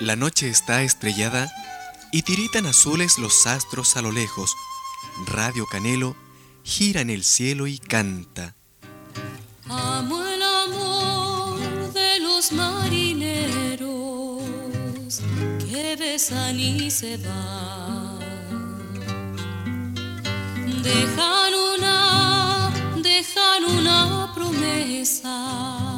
La noche está estrellada y tiritan azules los astros a lo lejos. Radio Canelo gira en el cielo y canta. Amo el amor de los marineros que besan y se van. Dejan una promesa